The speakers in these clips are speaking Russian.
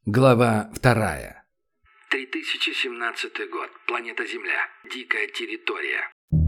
Глава 2. 3017 год. Планета Земля. Дикая территория.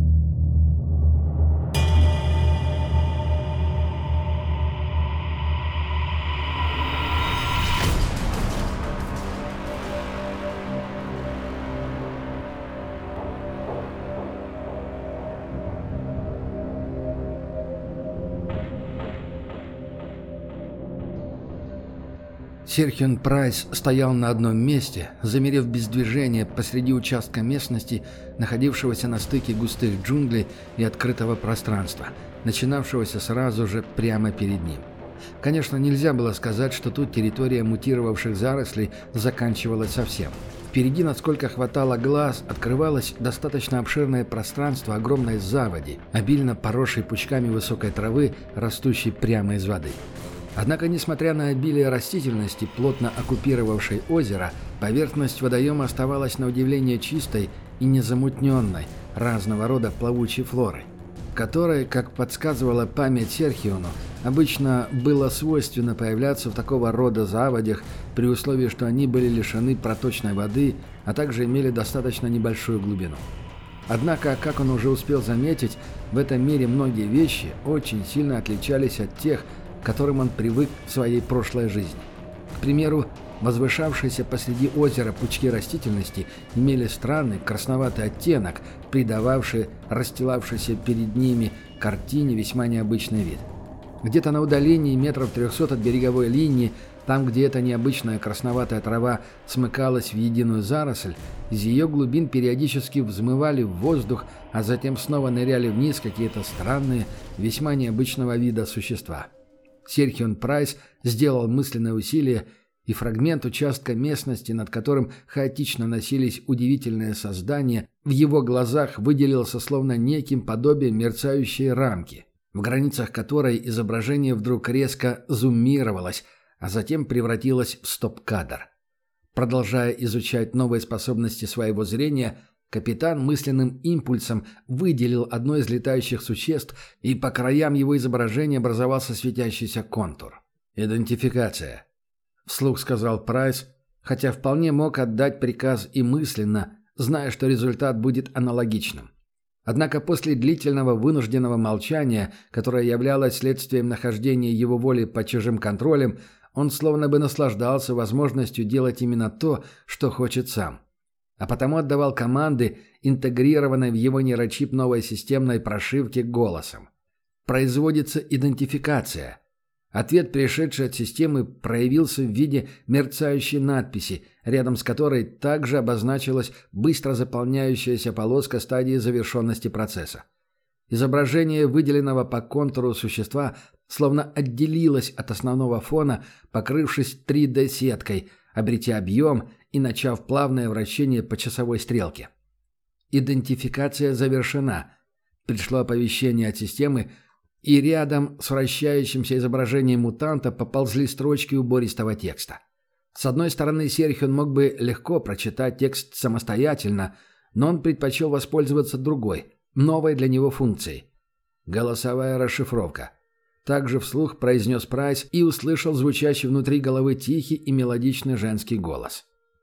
Серхион Прайс стоял на одном месте, замерев без движения посреди участка местности, находившегося на стыке густых джунглей и открытого пространства, начинавшегося сразу же прямо перед ним. Конечно, нельзя было сказать, что тут территория мутировавших зарослей заканчивалась совсем. Впереди, насколько хватало глаз, открывалось достаточно обширное пространство огромной заводи, обильно поросшей пучками высокой травы, растущей прямо из воды. Однако, несмотря на обилие растительности, плотно оккупировавшей озеро, поверхность водоема оставалась на удивление чистой и незамутненной разного рода плавучей флорой, которой, как подсказывала память Серхиону, обычно было свойственно появляться в такого рода заводях при условии, что они были лишены проточной воды, а также имели достаточно небольшую глубину. Однако, как он уже успел заметить, в этом мире многие вещи очень сильно отличались от тех, к которым он привык в своей прошлой жизни. К примеру, возвышавшиеся посреди озера пучки растительности имели странный красноватый оттенок, придававший расстилавшейся перед ними картине весьма необычный вид. Где-то на удалении метров 300 от береговой линии, там, где эта необычная красноватая трава смыкалась в единую заросль, из ее глубин периодически взмывали в воздух, а затем снова ныряли вниз какие-то странные, весьма необычного вида существа. Серхион Прайс сделал мысленное усилие, и фрагмент участка местности, над которым хаотично носились удивительные создания, в его глазах выделился словно неким подобием мерцающей рамки, в границах которой изображение вдруг резко зуммировалось, а затем превратилось в стоп-кадр. Продолжая изучать новые способности своего зрения, капитан мысленным импульсом выделил одно из летающих существ, и по краям его изображения образовался светящийся контур. «Идентификация», — вслух сказал Прайс, хотя вполне мог отдать приказ и мысленно, зная, что результат будет аналогичным. Однако после длительного вынужденного молчания, которое являлось следствием нахождения его воли под чужим контролем, он словно бы наслаждался возможностью делать именно то, что хочет сам. А потому отдавал команды, интегрированной в его нейрочип новой системной прошивки голосом. Производится идентификация. Ответ, пришедший от системы, проявился в виде мерцающей надписи, рядом с которой также обозначилась быстро заполняющаяся полоска стадии завершенности процесса. Изображение выделенного по контуру существа словно отделилось от основного фона, покрывшись 3D-сеткой, обретя объем и начав плавное вращение по часовой стрелке. Идентификация завершена. Пришло оповещение от системы, и рядом с вращающимся изображением мутанта поползли строчки убористого текста. С одной стороны, Серхион мог бы легко прочитать текст самостоятельно, но он предпочел воспользоваться другой, новой для него функцией. Голосовая расшифровка. Также вслух произнес Прайс и услышал звучащий внутри головы тихий и мелодичный женский голос.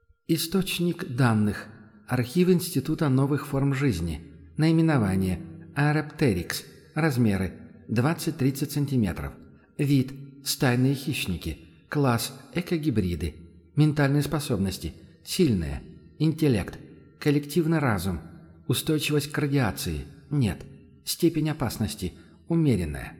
Источник данных. Архив Института новых форм жизни. Наименование. Аэроптерикс. Размеры. 20-30 см. Вид. Стайные хищники. Класс. Экогибриды. Ментальные способности. Сильные. Интеллект. Коллективный разум. Устойчивость к радиации. Нет. Степень опасности. Умеренная.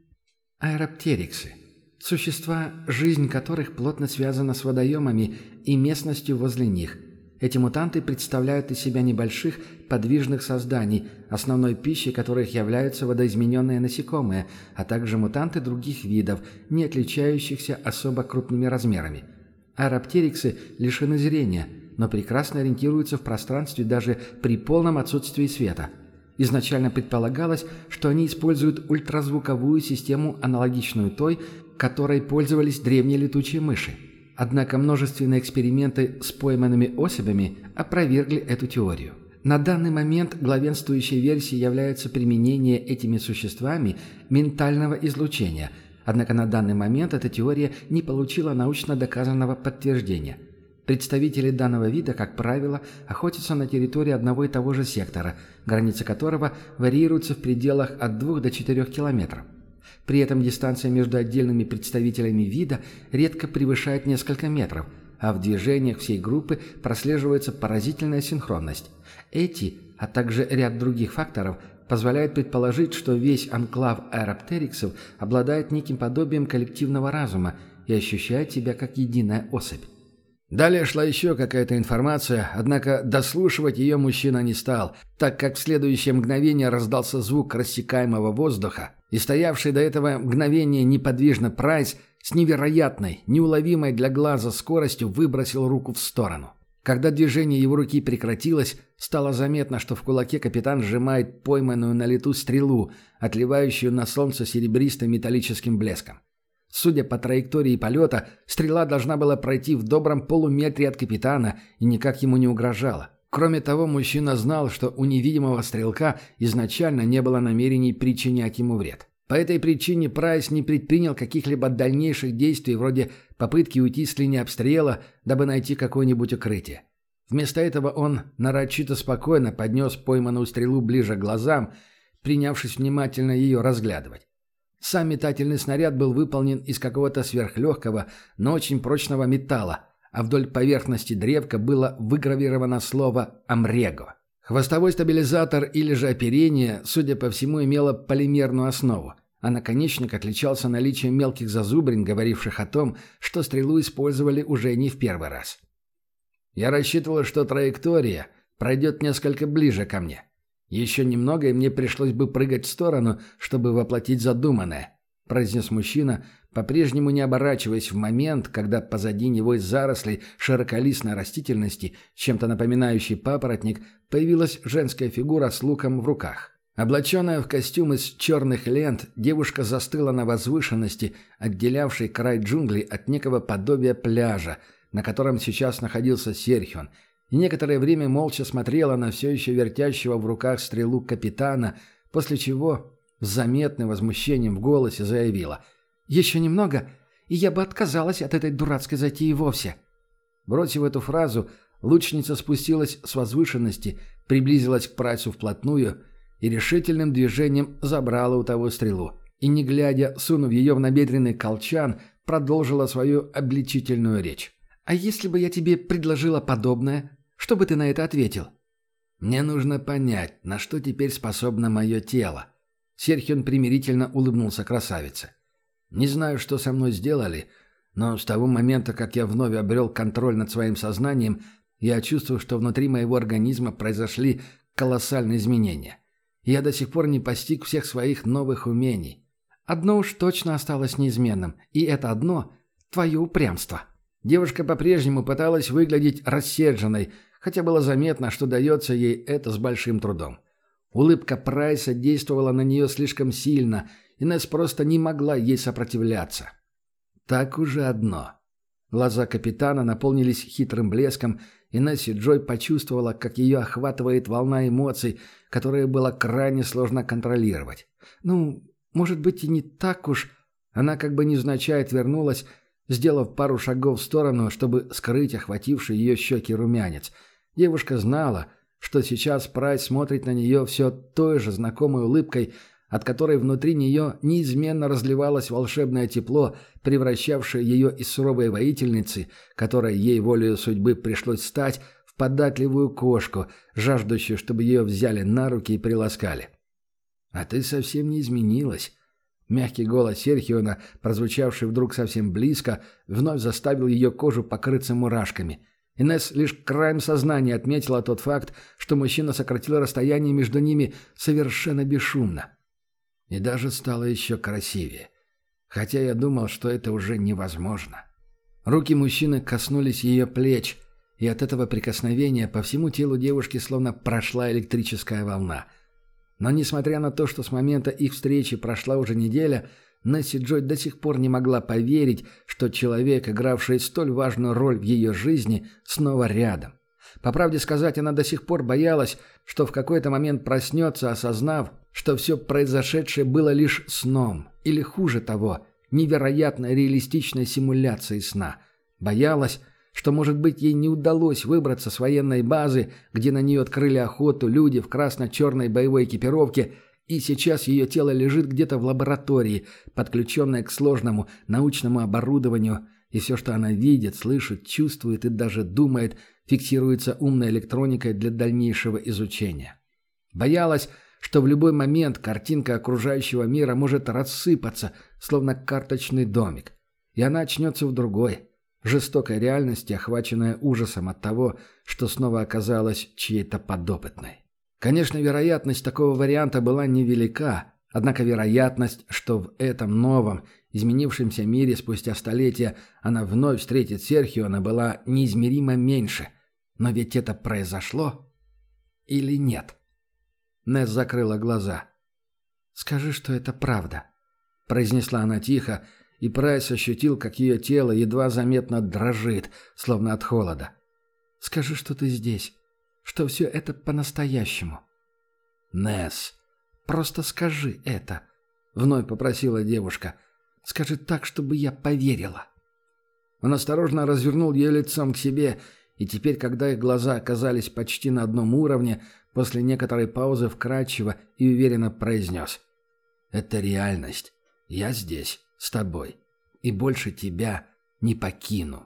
Аэроптериксы. Существа, жизнь которых плотно связана с водоемами и местностью возле них. Эти мутанты представляют из себя небольших подвижных созданий, основной пищей которых являются водоизмененные насекомые, а также мутанты других видов, не отличающихся особо крупными размерами. Аэроптериксы лишены зрения, но прекрасно ориентируются в пространстве даже при полном отсутствии света. Изначально предполагалось, что они используют ультразвуковую систему, аналогичную той, которой пользовались древние летучие мыши. Однако множественные эксперименты с пойманными особями опровергли эту теорию. На данный момент главенствующей версией является применение этими существами ментального излучения, Однако на данный момент эта теория не получила научно доказанного подтверждения. Представители данного вида, как правило, охотятся на территории одного и того же сектора, границы которого варьируются в пределах от 2 до 4 километров. При этом дистанция между отдельными представителями вида редко превышает несколько метров, а в движениях всей группы прослеживается поразительная синхронность. Эти, а также ряд других факторов позволяют предположить, что весь анклав аэроптериксов обладает неким подобием коллективного разума и ощущает себя как единая особь. Далее шла еще какая-то информация, однако дослушивать ее мужчина не стал, так как в следующее мгновение раздался звук рассекаемого воздуха, и стоявший до этого мгновения неподвижно Прайс с невероятной, неуловимой для глаза скоростью выбросил руку в сторону. Когда движение его руки прекратилось, стало заметно, что в кулаке капитан сжимает пойманную на лету стрелу, отливающую на солнце серебристым металлическим блеском. Судя по траектории полета, стрела должна была пройти в добром полуметре от капитана и никак ему не угрожала. Кроме того, мужчина знал, что у невидимого стрелка изначально не было намерений причинять ему вред. По этой причине Прайс не предпринял каких-либо дальнейших действий вроде попытки уйти с линии обстрела, дабы найти какое-нибудь укрытие. Вместо этого он нарочито спокойно поднес пойманную стрелу ближе к глазам, принявшись внимательно ее разглядывать. Сам метательный снаряд был выполнен из какого-то сверхлегкого, но очень прочного металла, а вдоль поверхности древка было выгравировано слово «Амрего». Хвостовой стабилизатор или же оперение, судя по всему, имело полимерную основу, а наконечник отличался наличием мелких зазубрин, говоривших о том, что стрелу использовали уже не в первый раз. «Я рассчитывал, что траектория пройдет несколько ближе ко мне. Еще немного, и мне пришлось бы прыгать в сторону, чтобы воплотить задуманное», – произнес мужчина, по-прежнему не оборачиваясь в момент, когда позади него из зарослей широколистной растительности, чем-то напоминающей папоротник, появилась женская фигура с луком в руках. Облаченная в костюм из черных лент, девушка застыла на возвышенности, отделявшей край джунглей от некого подобия пляжа, на котором сейчас находился Серхион, и некоторое время молча смотрела на все еще вертящего в руках стрелу капитана, после чего с заметным возмущением в голосе заявила: «Еще немного, и я бы отказалась от этой дурацкой затеи вовсе». Бросив эту фразу, лучница спустилась с возвышенности, приблизилась к Прайсу вплотную и решительным движением забрала у того стрелу, и, не глядя, сунув ее в набедренный колчан, продолжила свою обличительную речь. «А если бы я тебе предложила подобное, что бы ты на это ответил?» «Мне нужно понять, на что теперь способно мое тело». Серхион примирительно улыбнулся красавице. «Не знаю, что со мной сделали, но с того момента, как я вновь обрел контроль над своим сознанием, я чувствую, что внутри моего организма произошли колоссальные изменения. Я до сих пор не постиг всех своих новых умений. Одно уж точно осталось неизменным, и это одно – твое упрямство». Девушка по-прежнему пыталась выглядеть рассерженной, хотя было заметно, что дается ей это с большим трудом. Улыбка Прайса действовала на нее слишком сильно, и Несс просто не могла ей сопротивляться. Так уже одно. Глаза капитана наполнились хитрым блеском, и Несси Джой почувствовала, как ее охватывает волна эмоций, которые было крайне сложно контролировать. Может быть и не так уж. Она как бы невзначай отвернулась, сделав пару шагов в сторону, чтобы скрыть охвативший ее щеки румянец. Девушка знала, что сейчас Прайс смотрит на нее все той же знакомой улыбкой, от которой внутри нее неизменно разливалось волшебное тепло, превращавшее ее из суровой воительницы, которой ей волею судьбы пришлось стать, в податливую кошку, жаждущую, чтобы ее взяли на руки и приласкали. «А ты совсем не изменилась». Мягкий голос Серхиона, прозвучавший вдруг совсем близко, вновь заставил ее кожу покрыться мурашками. Инесс лишь краем сознания отметила тот факт, что мужчина сократил расстояние между ними совершенно бесшумно. И даже стало еще красивее. Хотя я думал, что это уже невозможно. Руки мужчины коснулись ее плеч, и от этого прикосновения по всему телу девушки словно прошла электрическая волна. Но несмотря на то, что с момента их встречи прошла уже неделя, Несси Джой до сих пор не могла поверить, что человек, игравший столь важную роль в ее жизни, снова рядом. По правде сказать, она до сих пор боялась, что в какой-то момент проснется, осознав, что все произошедшее было лишь сном, или хуже того, невероятно реалистичной симуляцией сна. Боялась, что, может быть, ей не удалось выбраться с военной базы, где на нее открыли охоту люди в красно-черной боевой экипировке, и сейчас ее тело лежит где-то в лаборатории, подключенное к сложному научному оборудованию, и все, что она видит, слышит, чувствует и даже думает, фиксируется умной электроникой для дальнейшего изучения. Боялась, что в любой момент картинка окружающего мира может рассыпаться, словно карточный домик, и она очнется в другой, жестокой реальности, охваченная ужасом от того, что снова оказалась чьей-то подопытной. Конечно, вероятность такого варианта была невелика, однако вероятность, что в этом новом, изменившемся мире спустя столетия она вновь встретит Серхиона, была неизмеримо меньше. Но ведь это произошло? Или нет? Несс закрыла глаза. «Скажи, что это правда», — произнесла она тихо, и Прайс ощутил, как ее тело едва заметно дрожит, словно от холода. «Скажи, что ты здесь, что все это по-настоящему». «Несс, просто скажи это», — вновь попросила девушка. «Скажи так, чтобы я поверила». Он осторожно развернул ее лицом к себе, и теперь, когда их глаза оказались почти на одном уровне, после некоторой паузы вкрадчиво и уверенно произнес: «Это реальность. Я здесь, с тобой, и больше тебя не покину».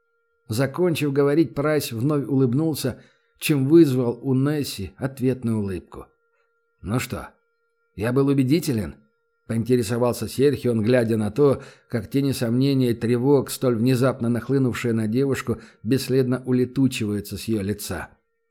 Закончив говорить, Прайс вновь улыбнулся, чем вызвал у Несси ответную улыбку. «Ну что, я был убедителен?» — поинтересовался Серхион, глядя на то, как тени сомнения и тревог, столь внезапно нахлынувшие на девушку, бесследно улетучиваются с ее лица.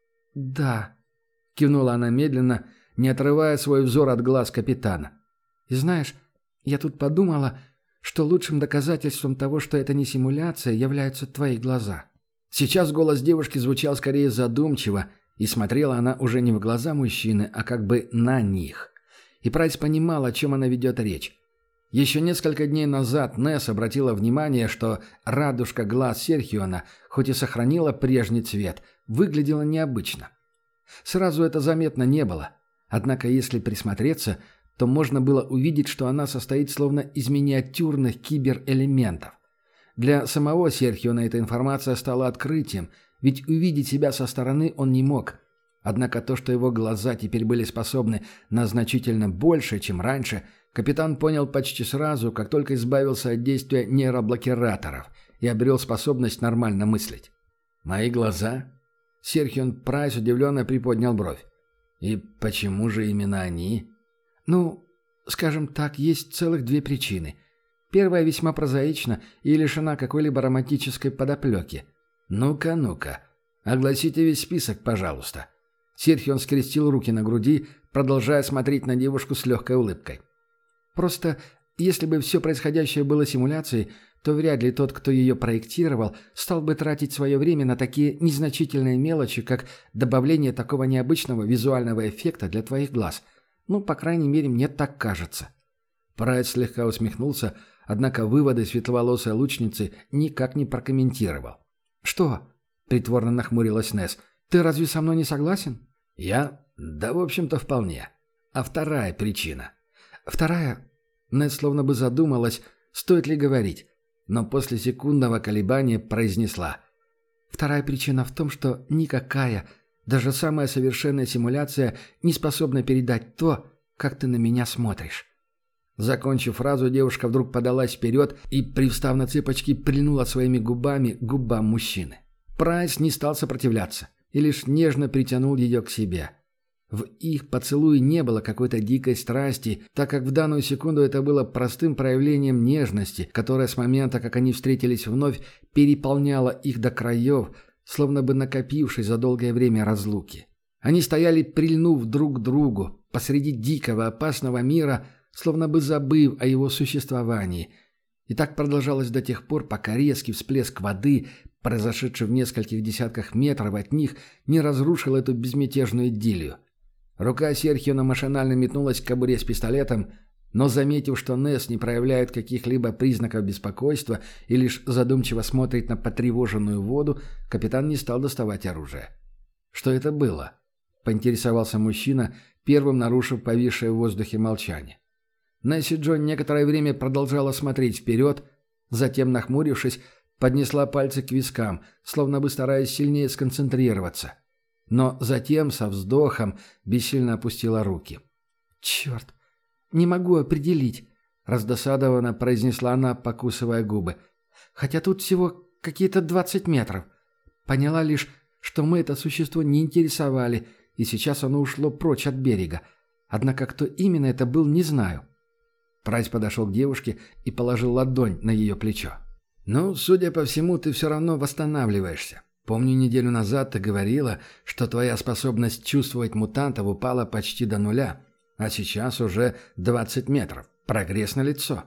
«Да», — кивнула она медленно, не отрывая свой взор от глаз капитана. «И знаешь, я тут подумала, что лучшим доказательством того, что это не симуляция, являются твои глаза». Сейчас голос девушки звучал скорее задумчиво, и смотрела она уже не в глаза мужчины, а как бы на них. И Прайс понимал, о чем она ведет речь. Еще несколько дней назад Несс обратила внимание, что радужка глаз Серхиона, хоть и сохранила прежний цвет, выглядела необычно. Сразу это заметно не было. Однако, если присмотреться, то можно было увидеть, что она состоит словно из миниатюрных киберэлементов. Для самого Серхиона эта информация стала открытием, ведь увидеть себя со стороны он не мог. Однако то, что его глаза теперь были способны на значительно больше, чем раньше, капитан понял почти сразу, как только избавился от действия нейроблокираторов и обрел способность нормально мыслить. «Мои глаза?» Серхион Прайс удивленно приподнял бровь. «И почему же именно они?» «Ну, скажем так, есть целых две причины. Первая весьма прозаична и лишена какой-либо романтической подоплеки. Ну-ка, ну-ка, огласите весь список, пожалуйста». Серхион скрестил руки на груди, продолжая смотреть на девушку с легкой улыбкой. «Просто, если бы все происходящее было симуляцией, то вряд ли тот, кто ее проектировал, стал бы тратить свое время на такие незначительные мелочи, как добавление такого необычного визуального эффекта для твоих глаз. Ну, по крайней мере, мне так кажется». Прайс слегка усмехнулся, однако выводы светловолосой лучницы никак не прокомментировал. «Что?» — притворно нахмурилась Несс. «Ты разве со мной не согласен?» «Я? Да, в общем-то, вполне. А вторая причина?» «Вторая?» Несс словно бы задумалась, стоит ли говорить, но после секундного колебания произнесла. «Вторая причина в том, что никакая, даже самая совершенная симуляция не способна передать то, как ты на меня смотришь». Закончив фразу, девушка вдруг подалась вперед и, привстав на цыпочки, прильнула своими губами к губам мужчины. Прайс не стал сопротивляться и лишь нежно притянул ее к себе. В их поцелуе не было какой-то дикой страсти, так как в данную секунду это было простым проявлением нежности, которая с момента, как они встретились вновь, переполняла их до краев, словно бы накопившись за долгое время разлуки. Они стояли, прильнув друг к другу, посреди дикого, опасного мира, словно бы забыв о его существовании. И так продолжалось до тех пор, пока резкий всплеск воды, произошедший в нескольких десятках метров от них, не разрушил эту безмятежную идиллию. Рука Серхиона машинально метнулась к кобуре с пистолетом, но, заметив, что Несс не проявляет каких-либо признаков беспокойства и лишь задумчиво смотрит на потревоженную воду, капитан не стал доставать оружие. «Что это было?» — поинтересовался мужчина, первым нарушив повисшее в воздухе молчание. Несси Джо некоторое время продолжала смотреть вперед, затем, нахмурившись, поднесла пальцы к вискам, словно бы стараясь сильнее сконцентрироваться. Но затем, со вздохом, бессильно опустила руки. «Черт, не могу определить», — раздосадованно произнесла она, покусывая губы. «Хотя тут всего какие-то 20 метров. Поняла лишь, что мы это существо не интересовали, и сейчас оно ушло прочь от берега. Однако кто именно это был, не знаю». Прайс подошел к девушке и положил ладонь на ее плечо. «Ну, судя по всему, ты все равно восстанавливаешься. Помню, неделю назад ты говорила, что твоя способность чувствовать мутантов упала почти до нуля, а сейчас уже 20 метров. Прогресс налицо».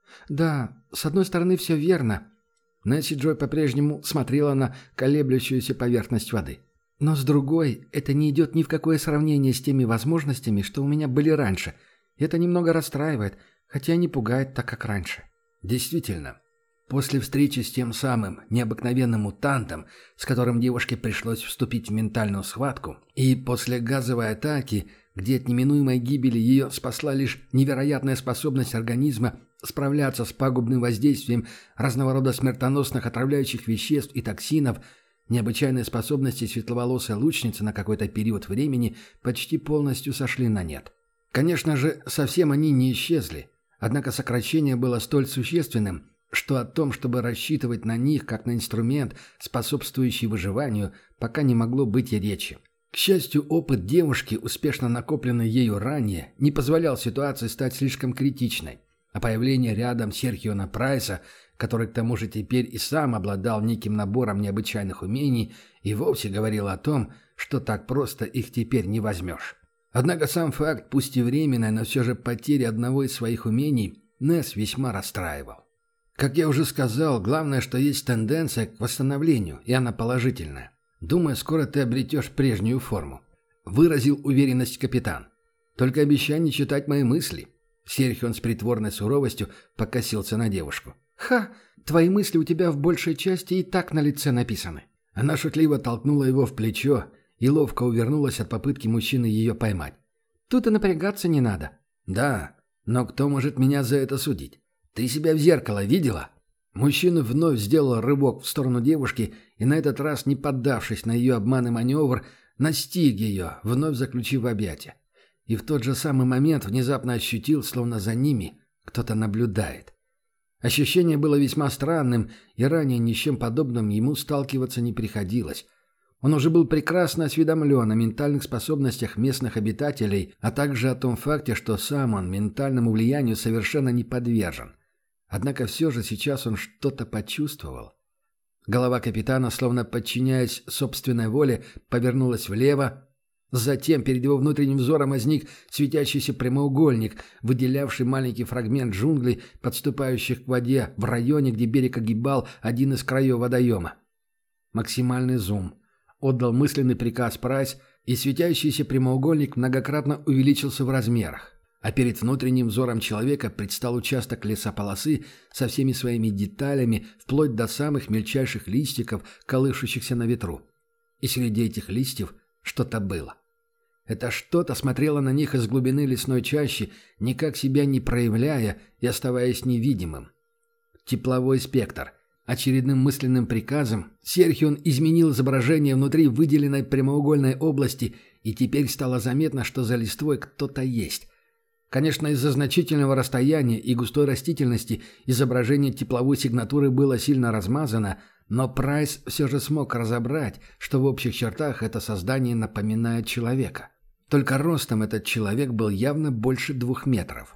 «Да, с одной стороны, все верно». Несси Джой по-прежнему смотрела на колеблющуюся поверхность воды. «Но с другой, это не идет ни в какое сравнение с теми возможностями, что у меня были раньше. И это немного расстраивает, хотя не пугает так, как раньше». «Действительно. После встречи с тем самым необыкновенным мутантом, с которым девушке пришлось вступить в ментальную схватку, и после газовой атаки, где от неминуемой гибели ее спасла лишь невероятная способность организма справляться с пагубным воздействием разного рода смертоносных отравляющих веществ и токсинов, необычайные способности светловолосой лучницы на какой-то период времени почти полностью сошли на нет. Конечно же, совсем они не исчезли, однако сокращение было столь существенным, что о том, чтобы рассчитывать на них как на инструмент, способствующий выживанию, пока не могло быть и речи. К счастью, опыт девушки, успешно накопленный ею ранее, не позволял ситуации стать слишком критичной, а появление рядом Серхиона Прайса, который к тому же теперь и сам обладал неким набором необычайных умений, и вовсе говорило о том, что так просто их теперь не возьмешь. Однако сам факт, пусть и временной, но все же потери одного из своих умений, Несс весьма расстраивал. Как я уже сказал, главное, что есть тенденция к восстановлению, и она положительная. Думаю, скоро ты обретешь прежнюю форму. Выразил уверенность капитан. Только обещай не читать мои мысли. Серхион с притворной суровостью покосился на девушку. «Ха! Твои мысли у тебя в большей части и так на лице написаны». Она шутливо толкнула его в плечо и ловко увернулась от попытки мужчины ее поймать. «Тут и напрягаться не надо». «Да, но кто может меня за это судить? Ты себя в зеркало видела?» Мужчина вновь сделал рывок в сторону девушки и, на этот раз не поддавшись на ее обман и маневр, настиг ее, вновь заключив в объятия. И в тот же самый момент внезапно ощутил, словно за ними кто-то наблюдает. Ощущение было весьма странным, и ранее ни с чем подобным ему сталкиваться не приходилось. Он уже был прекрасно осведомлен о ментальных способностях местных обитателей, а также о том факте, что сам он ментальному влиянию совершенно не подвержен. Однако все же сейчас он что-то почувствовал. Голова капитана, словно подчиняясь собственной воле, повернулась влево. Затем перед его внутренним взором возник светящийся прямоугольник, выделявший маленький фрагмент джунглей, подступающих к воде в районе, где берег огибал один из краев водоема. Максимальный зум. Отдал мысленный приказ Прайс, и светящийся прямоугольник многократно увеличился в размерах. А перед внутренним взором человека предстал участок лесополосы со всеми своими деталями, вплоть до самых мельчайших листиков, колышущихся на ветру. И среди этих листьев что-то было. Это что-то смотрело на них из глубины лесной чащи, никак себя не проявляя и оставаясь невидимым. Тепловой спектр. Очередным мысленным приказом Серхион изменил изображение внутри выделенной прямоугольной области, и теперь стало заметно, что за листвой кто-то есть. Конечно, из-за значительного расстояния и густой растительности изображение тепловой сигнатуры было сильно размазано, но Прайс все же смог разобрать, что в общих чертах это создание напоминает человека. Только ростом этот человек был явно больше 2 метров.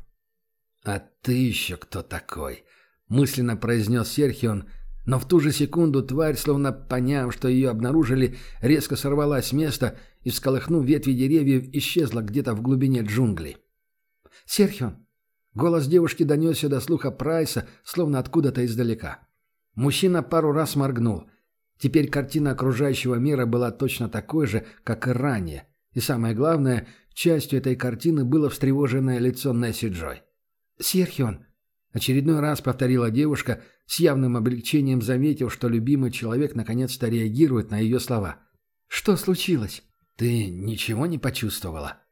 «А ты еще кто такой?» – мысленно произнес Серхион, но в ту же секунду тварь, словно поняв, что ее обнаружили, резко сорвалась с места и, всколыхнув ветви деревьев, исчезла где-то в глубине джунглей. «Серхион!» Голос девушки донесся до слуха Прайса, словно откуда-то издалека. Мужчина пару раз моргнул. Теперь картина окружающего мира была точно такой же, как и ранее. И самое главное, частью этой картины было встревоженное лицо Несси Джой. «Серхион!» Очередной раз повторила девушка, с явным облегчением заметив, что любимый человек наконец-то реагирует на ее слова. «Что случилось?» «Ты ничего не почувствовала?»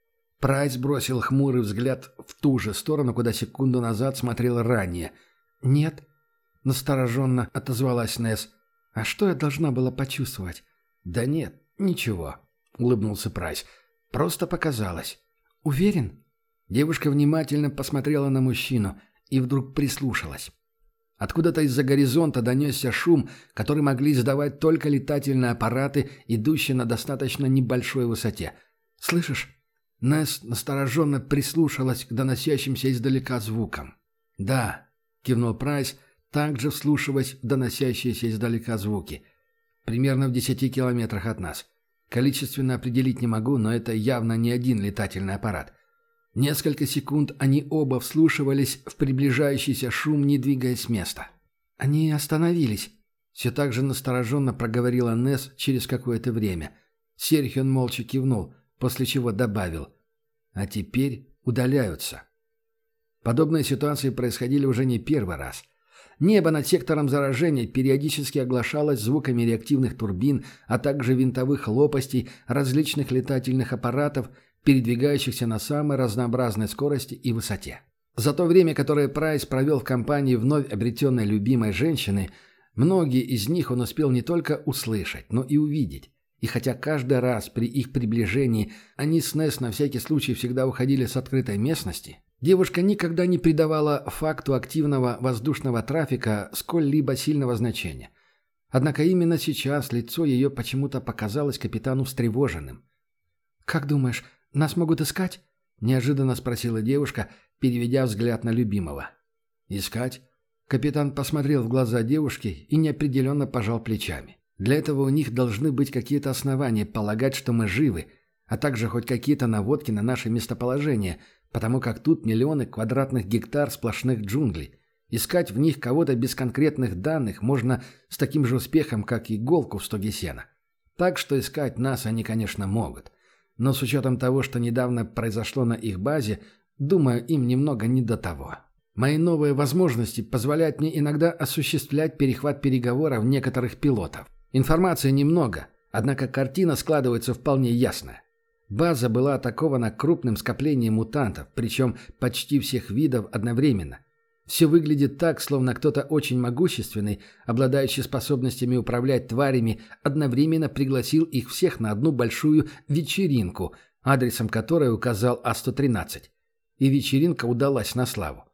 Прайс бросил хмурый взгляд в ту же сторону, куда секунду назад смотрел ранее. «Нет», — настороженно отозвалась Несс. «А что я должна была почувствовать?» «Да нет, ничего», — улыбнулся Прайс. «Просто показалось». «Уверен?» Девушка внимательно посмотрела на мужчину и вдруг прислушалась. Откуда-то из-за горизонта донесся шум, который могли издавать только летательные аппараты, идущие на достаточно небольшой высоте. «Слышишь?» Несс настороженно прислушалась к доносящимся издалека звукам. «Да», — кивнул Прайс, также вслушиваясь в доносящиеся издалека звуки. «Примерно в 10 километрах от нас. Количественно определить не могу, но это явно не один летательный аппарат». Несколько секунд они оба вслушивались в приближающийся шум, не двигаясь с места. «Они остановились», — все так же настороженно проговорила Несс через какое-то время. Серхион молча кивнул, после чего добавил: «А теперь удаляются». Подобные ситуации происходили уже не первый раз. Небо над сектором заражения периодически оглашалось звуками реактивных турбин, а также винтовых лопастей различных летательных аппаратов, передвигающихся на самой разнообразной скорости и высоте. За то время, которое Прайс провел в компании вновь обретенной любимой женщины, многие из них он успел не только услышать, но и увидеть. И хотя каждый раз при их приближении они с Несс на всякий случай всегда уходили с открытой местности, девушка никогда не придавала факту активного воздушного трафика сколь-либо сильного значения. Однако именно сейчас лицо ее почему-то показалось капитану встревоженным. «Как думаешь, нас могут искать?» – неожиданно спросила девушка, переведя взгляд на любимого. «Искать?» Капитан посмотрел в глаза девушки и неопределенно пожал плечами. «Для этого у них должны быть какие-то основания полагать, что мы живы, а также хоть какие-то наводки на наше местоположение, потому как тут миллионы квадратных гектар сплошных джунглей. Искать в них кого-то без конкретных данных можно с таким же успехом, как иголку в стоге сена. Так что искать нас они, конечно, могут. Но с учетом того, что недавно произошло на их базе, думаю, им немного не до того. Мои новые возможности позволяют мне иногда осуществлять перехват переговоров некоторых пилотов. Информации немного, однако картина складывается вполне ясная. База была атакована крупным скоплением мутантов, причем почти всех видов одновременно. Все выглядит так, словно кто-то очень могущественный, обладающий способностями управлять тварями, одновременно пригласил их всех на одну большую вечеринку, адресом которой указал А-113. И вечеринка удалась на славу.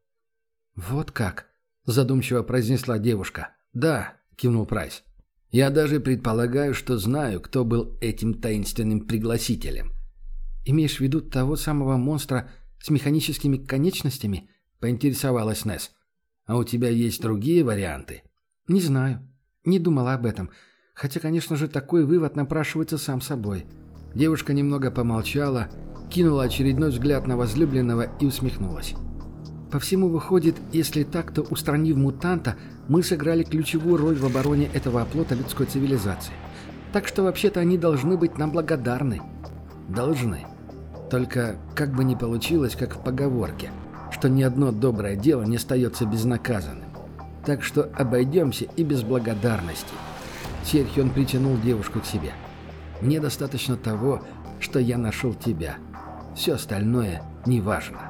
«Вот как?» – задумчиво произнесла девушка. «Да», – кивнул Прайс. «Я даже предполагаю, что знаю, кто был этим таинственным пригласителем». «Имеешь в виду того самого монстра с механическими конечностями?» — поинтересовалась Несс. «А у тебя есть другие варианты?» «Не знаю. Не думала об этом. Хотя, конечно же, такой вывод напрашивается сам собой». Девушка немного помолчала, кинула очередной взгляд на возлюбленного и усмехнулась. «По всему выходит, если так, то, устранив мутанта, мы сыграли ключевую роль в обороне этого оплота людской цивилизации. Так что вообще-то они должны быть нам благодарны». «Должны. Только как бы ни получилось, как в поговорке, что ни одно доброе дело не остается безнаказанным. Так что обойдемся и без благодарности». Серхион притянул девушку к себе. «Мне достаточно того, что я нашел тебя. Все остальное неважно».